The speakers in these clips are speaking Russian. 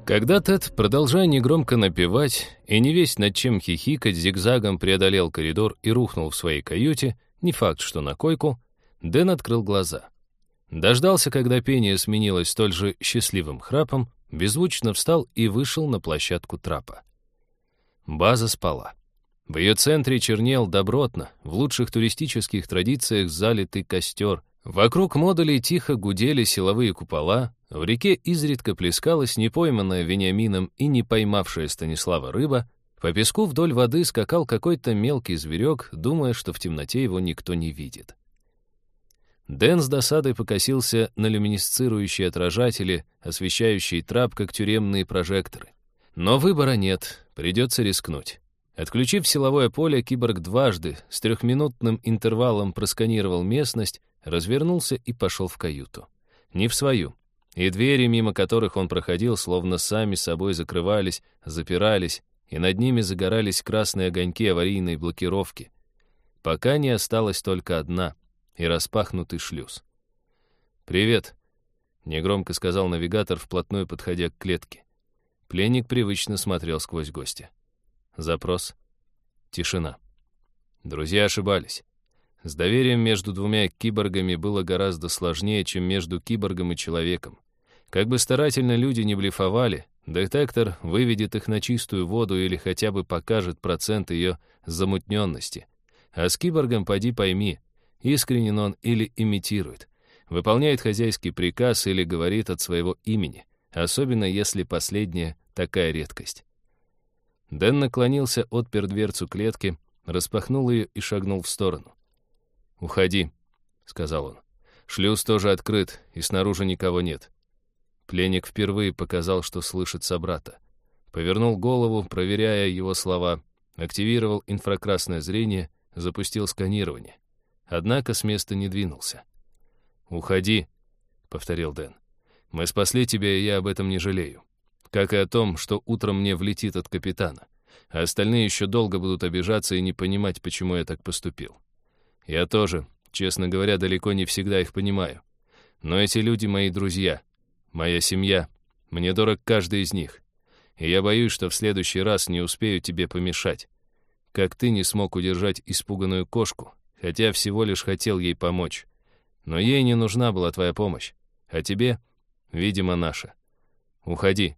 Когда Тед, продолжая негромко напевать и невесть над чем хихикать, зигзагом преодолел коридор и рухнул в своей каюте, не факт, что на койку, Дэн открыл глаза. Дождался, когда пение сменилось столь же счастливым храпом, беззвучно встал и вышел на площадку трапа. База спала. В ее центре чернел добротно, в лучших туристических традициях залитый костер. Вокруг модулей тихо гудели силовые купола, в реке изредка плескалась непойманная Вениамином и не поймавшая Станислава рыба, по песку вдоль воды скакал какой-то мелкий зверек, думая, что в темноте его никто не видит. Дэн с досадой покосился на люминесцирующие отражатели, освещающие трап, как тюремные прожекторы. Но выбора нет, придется рискнуть. Отключив силовое поле, киборг дважды с 3-минутным интервалом просканировал местность, развернулся и пошел в каюту. Не в свою. И двери, мимо которых он проходил, словно сами собой закрывались, запирались, и над ними загорались красные огоньки аварийной блокировки. Пока не осталась только одна — и распахнутый шлюз. «Привет», — негромко сказал навигатор, вплотную подходя к клетке. Пленник привычно смотрел сквозь гостя. Запрос. Тишина. Друзья ошибались. С доверием между двумя киборгами было гораздо сложнее, чем между киборгом и человеком. Как бы старательно люди не блефовали, детектор выведет их на чистую воду или хотя бы покажет процент ее замутненности. А с киборгом поди пойми, искренен он или имитирует, выполняет хозяйский приказ или говорит от своего имени, особенно если последняя такая редкость. Дэн наклонился, отпер дверцу клетки, распахнул ее и шагнул в сторону. «Уходи», — сказал он. «Шлюз тоже открыт, и снаружи никого нет». Пленник впервые показал, что слышит собрата. Повернул голову, проверяя его слова, активировал инфракрасное зрение, запустил сканирование. Однако с места не двинулся. «Уходи», — повторил Дэн. «Мы спасли тебя, и я об этом не жалею. Как и о том, что утром мне влетит от капитана. А остальные еще долго будут обижаться и не понимать, почему я так поступил. Я тоже, честно говоря, далеко не всегда их понимаю. Но эти люди мои друзья, моя семья, мне дорог каждый из них. И я боюсь, что в следующий раз не успею тебе помешать. Как ты не смог удержать испуганную кошку, хотя всего лишь хотел ей помочь. Но ей не нужна была твоя помощь, а тебе, видимо, наша. Уходи».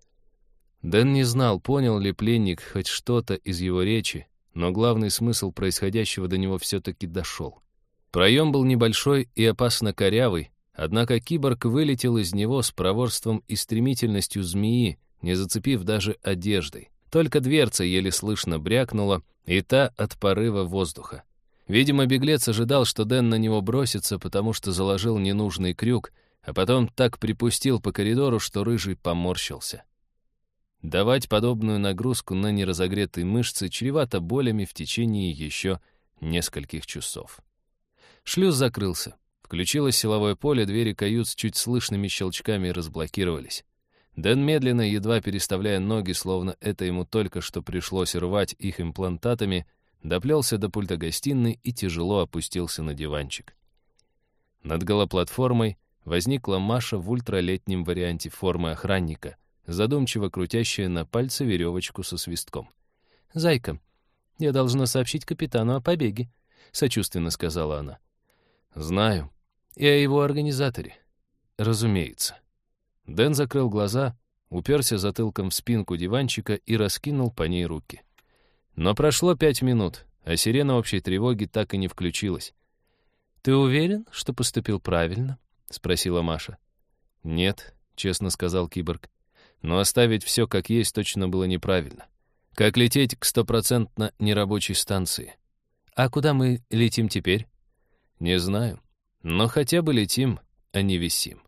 Дэн не знал, понял ли пленник хоть что-то из его речи, но главный смысл происходящего до него все-таки дошел. Проем был небольшой и опасно корявый, однако киборг вылетел из него с проворством и стремительностью змеи, не зацепив даже одеждой. Только дверца еле слышно брякнула, и та от порыва воздуха. Видимо, беглец ожидал, что Дэн на него бросится, потому что заложил ненужный крюк, а потом так припустил по коридору, что рыжий поморщился. Давать подобную нагрузку на неразогретые мышцы чревато болями в течение еще нескольких часов. Шлюз закрылся. Включилось силовое поле, двери кают с чуть слышными щелчками разблокировались. Дэн медленно, едва переставляя ноги, словно это ему только что пришлось рвать их имплантатами, доплелся до пульта гостиной и тяжело опустился на диванчик. Над голоплатформой возникла Маша в ультралетнем варианте формы охранника, задумчиво крутящая на пальце веревочку со свистком. «Зайка, я должна сообщить капитану о побеге», — сочувственно сказала она. «Знаю. И о его организаторе. Разумеется». Дэн закрыл глаза, уперся затылком в спинку диванчика и раскинул по ней руки. Но прошло 5 минут, а сирена общей тревоги так и не включилась. «Ты уверен, что поступил правильно?» — спросила Маша. «Нет», — честно сказал киборг. «Но оставить все как есть точно было неправильно. Как лететь к 100% нерабочей станции?» «А куда мы летим теперь?» «Не знаю. Но хотя бы летим, а не висим».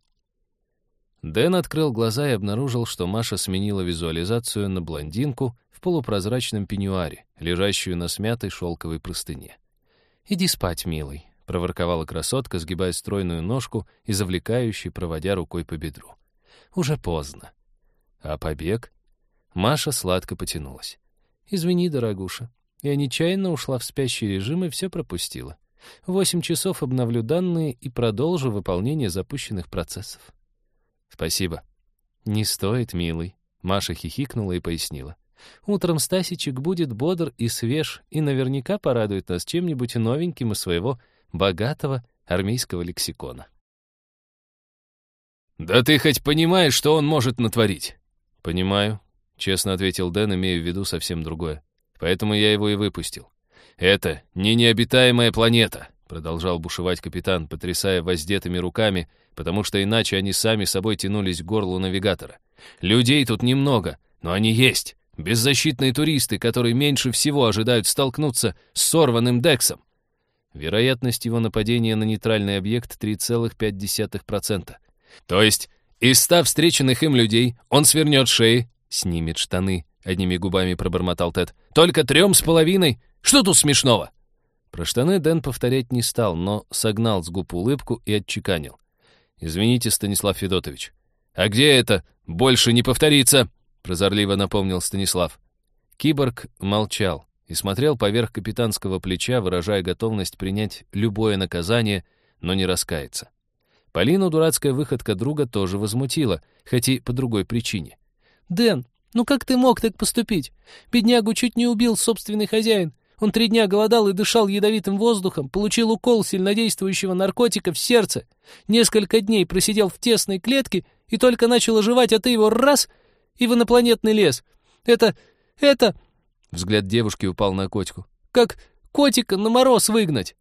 Дэн открыл глаза и обнаружил, что Маша сменила визуализацию на блондинку в полупрозрачном пеньюаре, лежащую на смятой шелковой простыне. «Иди спать, милый», — проворковала красотка, сгибая стройную ножку и завлекающей, проводя рукой по бедру. «Уже поздно». «А побег?» Маша сладко потянулась. «Извини, дорогуша, я нечаянно ушла в спящий режим и все пропустила. 8 часов обновлю данные и продолжу выполнение запущенных процессов». «Спасибо». «Не стоит, милый», Маша хихикнула и пояснила. «Утром Стасичек будет бодр и свеж, и наверняка порадует нас чем-нибудь новеньким из своего богатого армейского лексикона». «Да ты хоть понимаешь, что он может натворить?» «Понимаю», — честно ответил Дэн, имея в виду совсем другое. «Поэтому я его и выпустил». «Это не необитаемая планета», — продолжал бушевать капитан, потрясая воздетыми руками, потому что иначе они сами собой тянулись к горлу навигатора. «Людей тут немного, но они есть. Беззащитные туристы, которые меньше всего ожидают столкнуться с сорванным Дексом». Вероятность его нападения на нейтральный объект 3,5%. «То есть из 100 встреченных им людей он свернет шеи, снимет штаны», — одними губами пробормотал Тед. «Только 3,5? Что тут смешного?» Про штаны Дэн повторять не стал, но согнал с губ улыбку и отчеканил. «Извините, Станислав Федотович». «А где это? Больше не повторится!» — прозорливо напомнил Станислав. Киборг молчал и смотрел поверх капитанского плеча, выражая готовность принять любое наказание, но не раскаяться. Полину дурацкая выходка друга тоже возмутила, хоть и по другой причине. «Дэн, ну как ты мог так поступить? Беднягу чуть не убил собственный хозяин. Он 3 дня голодал и дышал ядовитым воздухом, получил укол сильнодействующего наркотика в сердце, несколько дней просидел в тесной клетке и только начал оживать, а ты его раз и в инопланетный лес. Это... Взгляд девушки упал на котику. Как котика на мороз выгнать.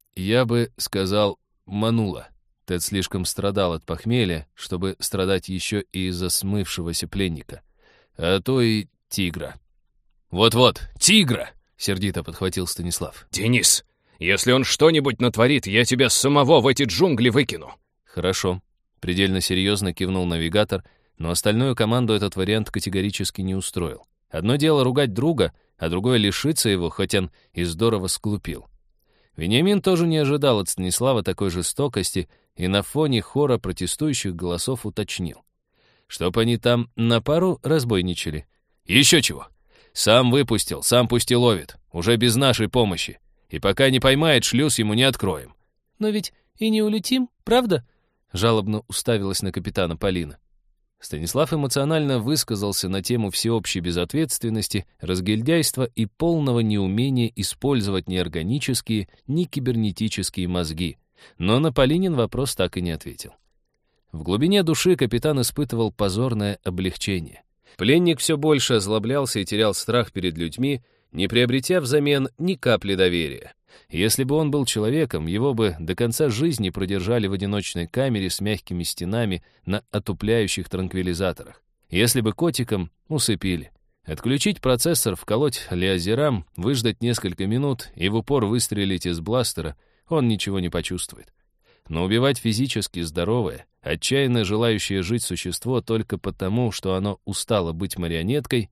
Я бы сказал, манула. Тед слишком страдал от похмелья, чтобы страдать еще и из-за смывшегося пленника. А то и тигра. «Вот-вот, тигра!» — сердито подхватил Станислав. «Денис, если он что-нибудь натворит, я тебя самого в эти джунгли выкину». «Хорошо», — предельно серьезно кивнул навигатор, но остальную команду этот вариант категорически не устроил. Одно дело ругать друга, а другое — лишиться его, хоть он и здорово сглупил. Вениамин тоже не ожидал от Станислава такой жестокости и на фоне хора протестующих голосов уточнил. Чтоб они там на пару разбойничали. «Еще чего. Сам выпустил, сам пусть и ловит. Уже без нашей помощи. И пока не поймает, шлюз ему не откроем». «Но ведь и не улетим, правда?» Жалобно уставилась на капитана Полина. Станислав эмоционально высказался на тему всеобщей безответственности, разгильдяйства и полного неумения использовать ни органические, ни кибернетические мозги, но на Полинин вопрос так и не ответил. В глубине души капитан испытывал позорное облегчение. Пленник все больше озлоблялся и терял страх перед людьми, не приобретя взамен ни капли доверия. Если бы он был человеком, его бы до конца жизни продержали в одиночной камере с мягкими стенами на отупляющих транквилизаторах. Если бы котиком — усыпили. Отключить процессор, вколоть лиазерам, выждать несколько минут и в упор выстрелить из бластера, он ничего не почувствует. Но убивать физически здоровое, отчаянно желающее жить существо только потому, что оно устало быть марионеткой,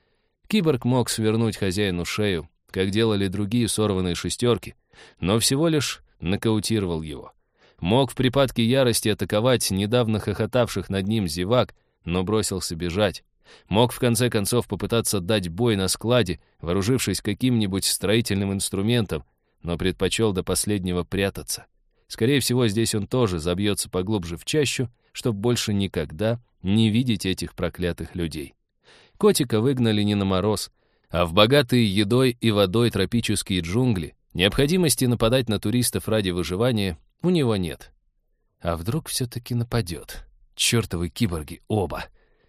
киборг мог свернуть хозяину шею, как делали другие сорванные шестерки, но всего лишь нокаутировал его. Мог в припадке ярости атаковать недавно хохотавших над ним зевак, но бросился бежать. Мог в конце концов попытаться дать бой на складе, вооружившись каким-нибудь строительным инструментом, но предпочел до последнего прятаться. Скорее всего, здесь он тоже забьется поглубже в чащу, чтобы больше никогда не видеть этих проклятых людей. Котика выгнали не на мороз, а в богатые едой и водой тропические джунгли. Необходимости нападать на туристов ради выживания у него нет. А вдруг все-таки нападет? Чертовы киборги оба.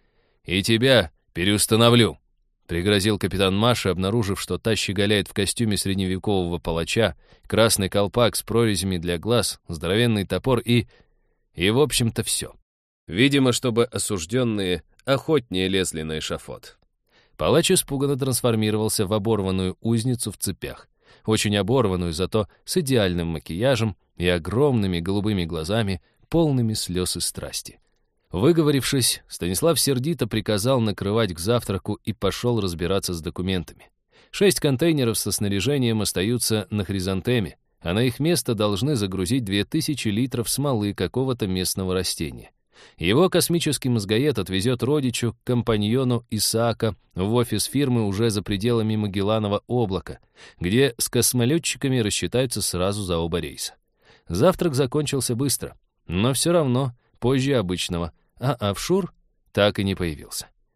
«И тебя переустановлю», — пригрозил капитан Маша, обнаружив, что та щеголяет в костюме средневекового палача, красный колпак с прорезями для глаз, здоровенный топор и, в общем-то, все. Видимо, чтобы осужденные охотнее лезли на эшафот. Палач испуганно трансформировался в оборванную узницу в цепях. Очень оборванную, зато с идеальным макияжем и огромными голубыми глазами, полными слез и страсти. Выговорившись, Станислав сердито приказал накрывать к завтраку и пошел разбираться с документами. 6 контейнеров со снаряжением остаются на Хризантеме, а на их место должны загрузить 2000 литров смолы какого-то местного растения. Его космический мозгоед отвезет родичу, компаньону Исаака в офис фирмы уже за пределами Магелланова облака, где с космолетчиками рассчитаются сразу за оба рейса. Завтрак закончился быстро, но все равно позже обычного, а офшор так и не появился.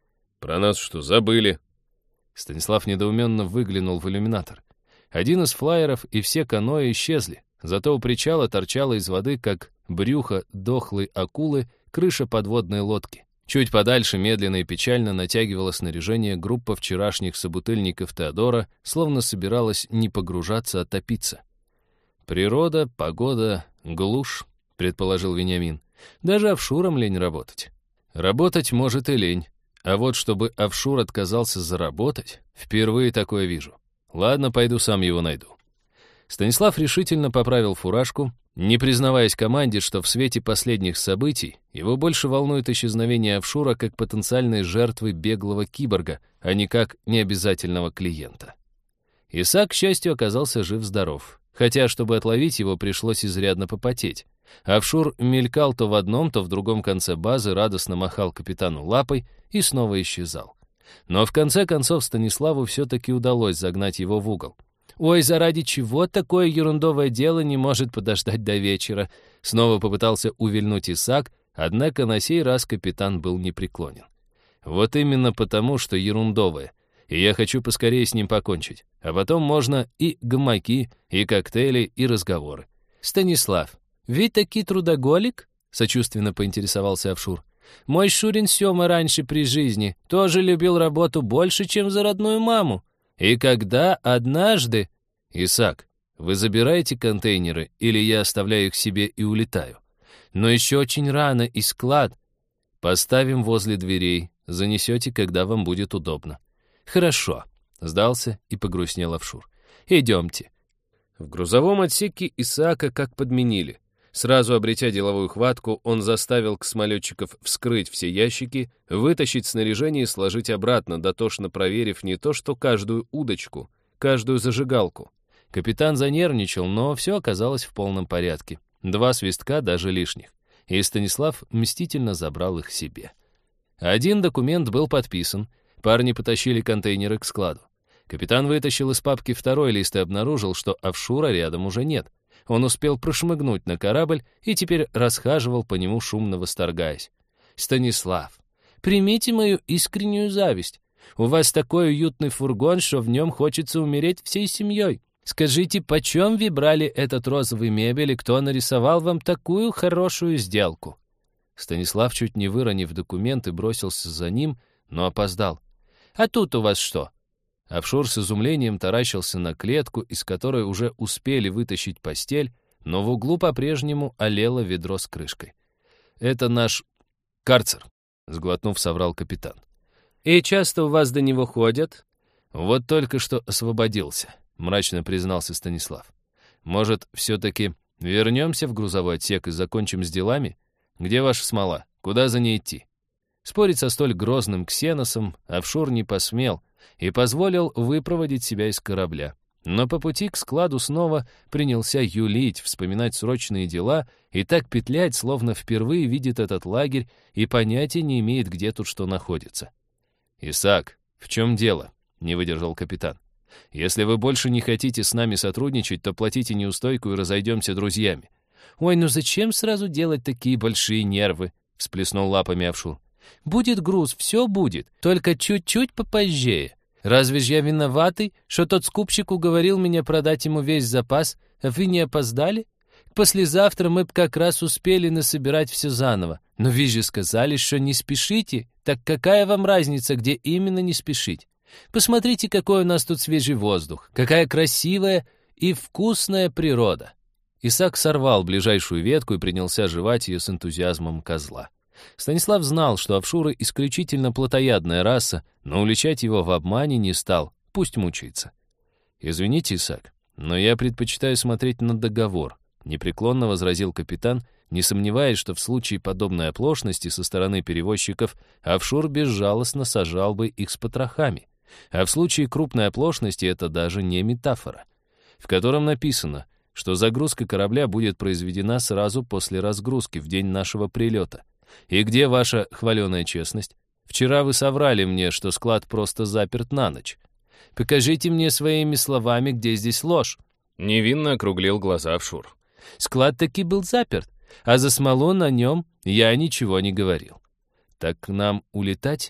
Про нас что, забыли?» Станислав недоуменно выглянул в иллюминатор. Один из флайеров и все каноэ исчезли, зато у причала торчала из воды, как брюхо дохлой акулы, крыша подводной лодки. Чуть подальше медленно и печально натягивала снаряжение группа вчерашних собутыльников Теодора, словно собиралась не погружаться, а топиться. «Природа, погода, глушь», — предположил Вениамин. «Даже офшурам лень работать». «Работать, может, и лень. А вот чтобы офшур отказался заработать, впервые такое вижу. Ладно, пойду сам его найду». Станислав решительно поправил фуражку, не признаваясь команде, что в свете последних событий его больше волнует исчезновение офшура как потенциальной жертвы беглого киборга, а не как необязательного клиента. Исаак, к счастью, оказался жив-здоров, хотя, чтобы отловить его, пришлось изрядно попотеть. Офшур мелькал то в одном, то в другом конце базы, радостно махал капитану лапой и снова исчезал. Но в конце концов Станиславу все-таки удалось загнать его в угол. «Ой, заради чего такое ерундовое дело не может подождать до вечера?» Снова попытался увильнуть Исаак, однако на сей раз капитан был непреклонен. «Вот именно потому, что ерундовое, и я хочу поскорее с ним покончить. А потом можно и гамаки, и коктейли, и разговоры». «Станислав, ведь таки трудоголик?» — сочувственно поинтересовался офшур. «Мой Шурин Сёма раньше при жизни тоже любил работу больше, чем за родную маму. И когда однажды...» «Исаак, вы забираете контейнеры, или я оставляю их себе и улетаю? Но еще очень рано, и склад. Поставим возле дверей, занесете, когда вам будет удобно». «Хорошо», — сдался и погрустнел офшур. «Идемте». В грузовом отсеке Исаака как подменили. Сразу обретя деловую хватку, он заставил космолетчиков вскрыть все ящики, вытащить снаряжение и сложить обратно, дотошно проверив не то что каждую удочку, каждую зажигалку. Капитан занервничал, но все оказалось в полном порядке. 2 свистка, даже лишних. И Станислав мстительно забрал их себе. Один документ был подписан. Парни потащили контейнеры к складу. Капитан вытащил из папки 2-й лист и обнаружил, что офшура рядом уже нет. Он успел прошмыгнуть на корабль и теперь расхаживал по нему, шумно восторгаясь. «Станислав, примите мою искреннюю зависть. У вас такой уютный фургон, что в нем хочется умереть всей семьей. Скажите, почем вы брали этот розовый мебель и кто нарисовал вам такую хорошую сделку?» Станислав, чуть не выронив документы, бросился за ним, но опоздал. «А тут у вас что?» Офшур с изумлением таращился на клетку, из которой уже успели вытащить постель, но в углу по-прежнему олело ведро с крышкой. «Это наш карцер», — сглотнув, соврал капитан. «И часто у вас до него ходят?» «Вот только что освободился», — мрачно признался Станислав. «Может, все-таки вернемся в грузовой отсек и закончим с делами? Где ваша смола? Куда за ней идти?» Спорить со столь грозным ксеносом офшур не посмел и позволил выпроводить себя из корабля. Но по пути к складу снова принялся юлить, вспоминать срочные дела и так петлять, словно впервые видит этот лагерь и понятия не имеет, где тут что находится. «Исаак, в чем дело?» — не выдержал капитан. «Если вы больше не хотите с нами сотрудничать, то платите неустойку и разойдемся друзьями». «Ой, ну зачем сразу делать такие большие нервы?» — всплеснул лапами офшур. «Будет груз, все будет, только чуть-чуть попозже. Разве ж я виноватый, что тот скупщик уговорил меня продать ему весь запас, а вы не опоздали? Послезавтра мы б как раз успели насобирать все заново. Но вы же сказали, что не спешите, так какая вам разница, где именно не спешить? Посмотрите, какой у нас тут свежий воздух, какая красивая и вкусная природа». Исаак сорвал ближайшую ветку и принялся жевать ее с энтузиазмом козла. Станислав знал, что офшуры исключительно плотоядная раса, но уличать его в обмане не стал, пусть мучается. «Извините, Исаак, но я предпочитаю смотреть на договор», — непреклонно возразил капитан, не сомневаясь, что в случае подобной оплошности со стороны перевозчиков офшур безжалостно сажал бы их с потрохами. А в случае крупной оплошности это даже не метафора, в котором написано, что загрузка корабля будет произведена сразу после разгрузки в день нашего прилета. И где ваша хваленая честность? Вчера вы соврали мне, что склад просто заперт на ночь. Покажите мне своими словами, где здесь ложь. Невинно округлил глаза офшур. Склад таки был заперт, а за смолу на нем я ничего не говорил. Так нам улетать?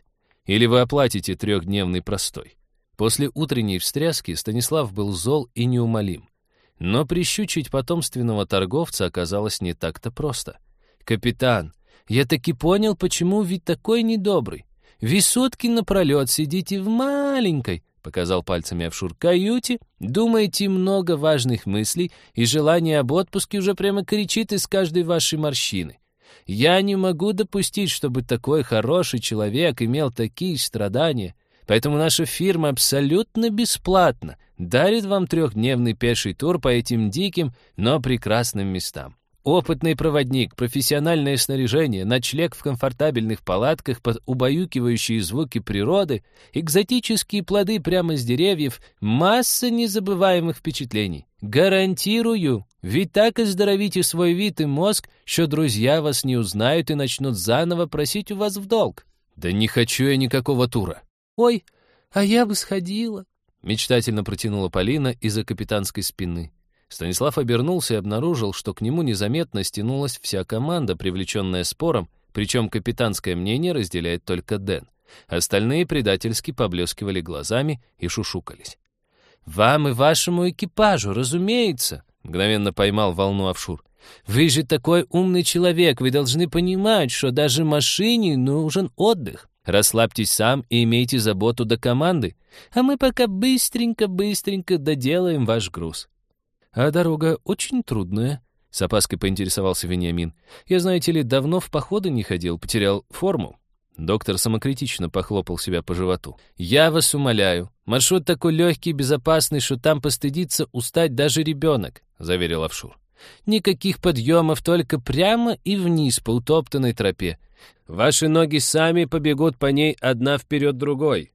или вы оплатите 3-дневный простой». После утренней встряски Станислав был зол и неумолим. Но прищучить потомственного торговца оказалось не так-то просто. «Капитан, я таки понял, почему вы такой недобрый. Вы сутки напролет сидите в маленькой, — показал пальцами Офшур, — каюте, думаете много важных мыслей, и желание об отпуске уже прямо кричит из каждой вашей морщины. Я не могу допустить, чтобы такой хороший человек имел такие страдания, поэтому наша фирма абсолютно бесплатно дарит вам 3-дневный пеший тур по этим диким, но прекрасным местам. Опытный проводник, профессиональное снаряжение, ночлег в комфортабельных палатках под убаюкивающие звуки природы, экзотические плоды прямо с деревьев, масса незабываемых впечатлений. Гарантирую, ведь так оздоровите свой вид и мозг, что друзья вас не узнают и начнут заново просить у вас в долг». «Да не хочу я никакого тура». «Ой, а я бы сходила», — мечтательно протянула Полина из-за капитанской спины. Станислав обернулся и обнаружил, что к нему незаметно стянулась вся команда, привлеченная спором, причем капитанское мнение разделяет только Дэн. Остальные предательски поблескивали глазами и шушукались. «Вам и вашему экипажу, разумеется», — мгновенно поймал волну Офшур. «Вы же такой умный человек, вы должны понимать, что даже машине нужен отдых. Расслабьтесь сам и имейте заботу до команды, а мы пока быстренько доделаем ваш груз». «А дорога очень трудная», — с опаской поинтересовался Вениамин. «Я, знаете ли, давно в походы не ходил, потерял форму». Доктор самокритично похлопал себя по животу. «Я вас умоляю, маршрут такой легкий и безопасный, что там постыдится устать даже ребенок», — заверил Офшур. «Никаких подъемов, только прямо и вниз по утоптанной тропе. Ваши ноги сами побегут по ней одна вперед другой».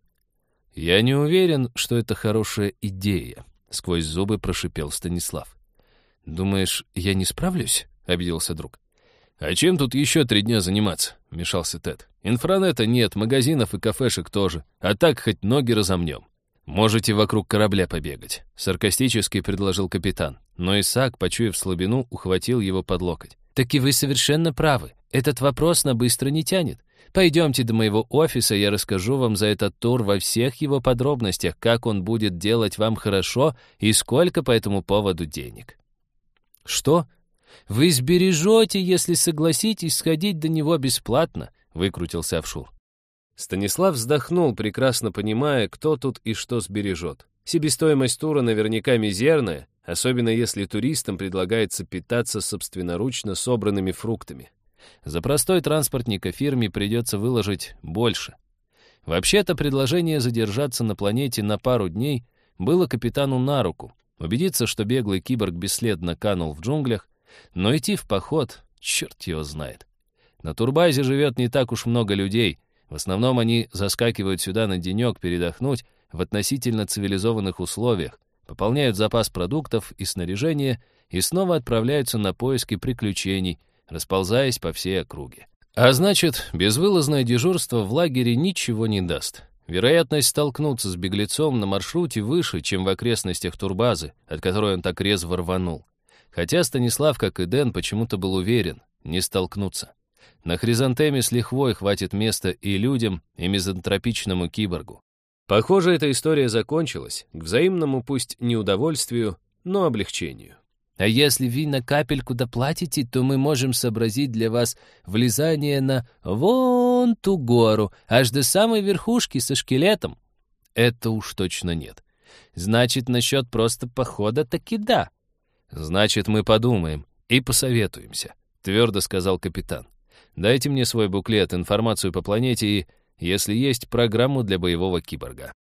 «Я не уверен, что это хорошая идея», — сквозь зубы прошипел Станислав. «Думаешь, я не справлюсь?» — обиделся друг. «А чем тут еще 3 дня заниматься?» — вмешался Тед. «Инфранета нет, магазинов и кафешек тоже. А так хоть ноги разомнем». «Можете вокруг корабля побегать», — саркастически предложил капитан. Но Исаак, почуяв слабину, ухватил его под локоть. «Так и вы совершенно правы. Этот вопрос на быстро не тянет. Пойдемте до моего офиса, я расскажу вам за этот тур во всех его подробностях, как он будет делать вам хорошо и сколько по этому поводу денег». «Что? Вы сбережете, если согласитесь сходить до него бесплатно?» — выкрутился Офшур. Станислав вздохнул, прекрасно понимая, кто тут и что сбережет. Себестоимость тура наверняка мизерная, особенно если туристам предлагается питаться собственноручно собранными фруктами. За простой транспортника фирме придется выложить больше. Вообще-то предложение задержаться на планете на пару дней было капитану на руку. Убедиться, что беглый киборг бесследно канул в джунглях, но идти в поход, черт его знает. На турбазе живет не так уж много людей. В основном они заскакивают сюда на денек передохнуть в относительно цивилизованных условиях, пополняют запас продуктов и снаряжения и снова отправляются на поиски приключений, расползаясь по всей округе. А значит, безвылазное дежурство в лагере ничего не даст. Вероятность столкнуться с беглецом на маршруте выше, чем в окрестностях турбазы, от которой он так резво рванул. Хотя Станислав, как и Дэн, почему-то был уверен, не столкнуться. На Хризантеме с лихвой хватит места и людям, и мизантропичному киборгу. Похоже, эта история закончилась, к взаимному пусть неудовольствию, но облегчению. «А если вы на капельку доплатите, то мы можем сообразить для вас влезание на вон ту гору, аж до самой верхушки со шкелетом». Это уж точно нет. Значит, насчет просто похода таки да. Значит, мы подумаем и посоветуемся, твердо сказал капитан. Дайте мне свой буклет, информацию по планете и, если есть, программу для боевого киборга.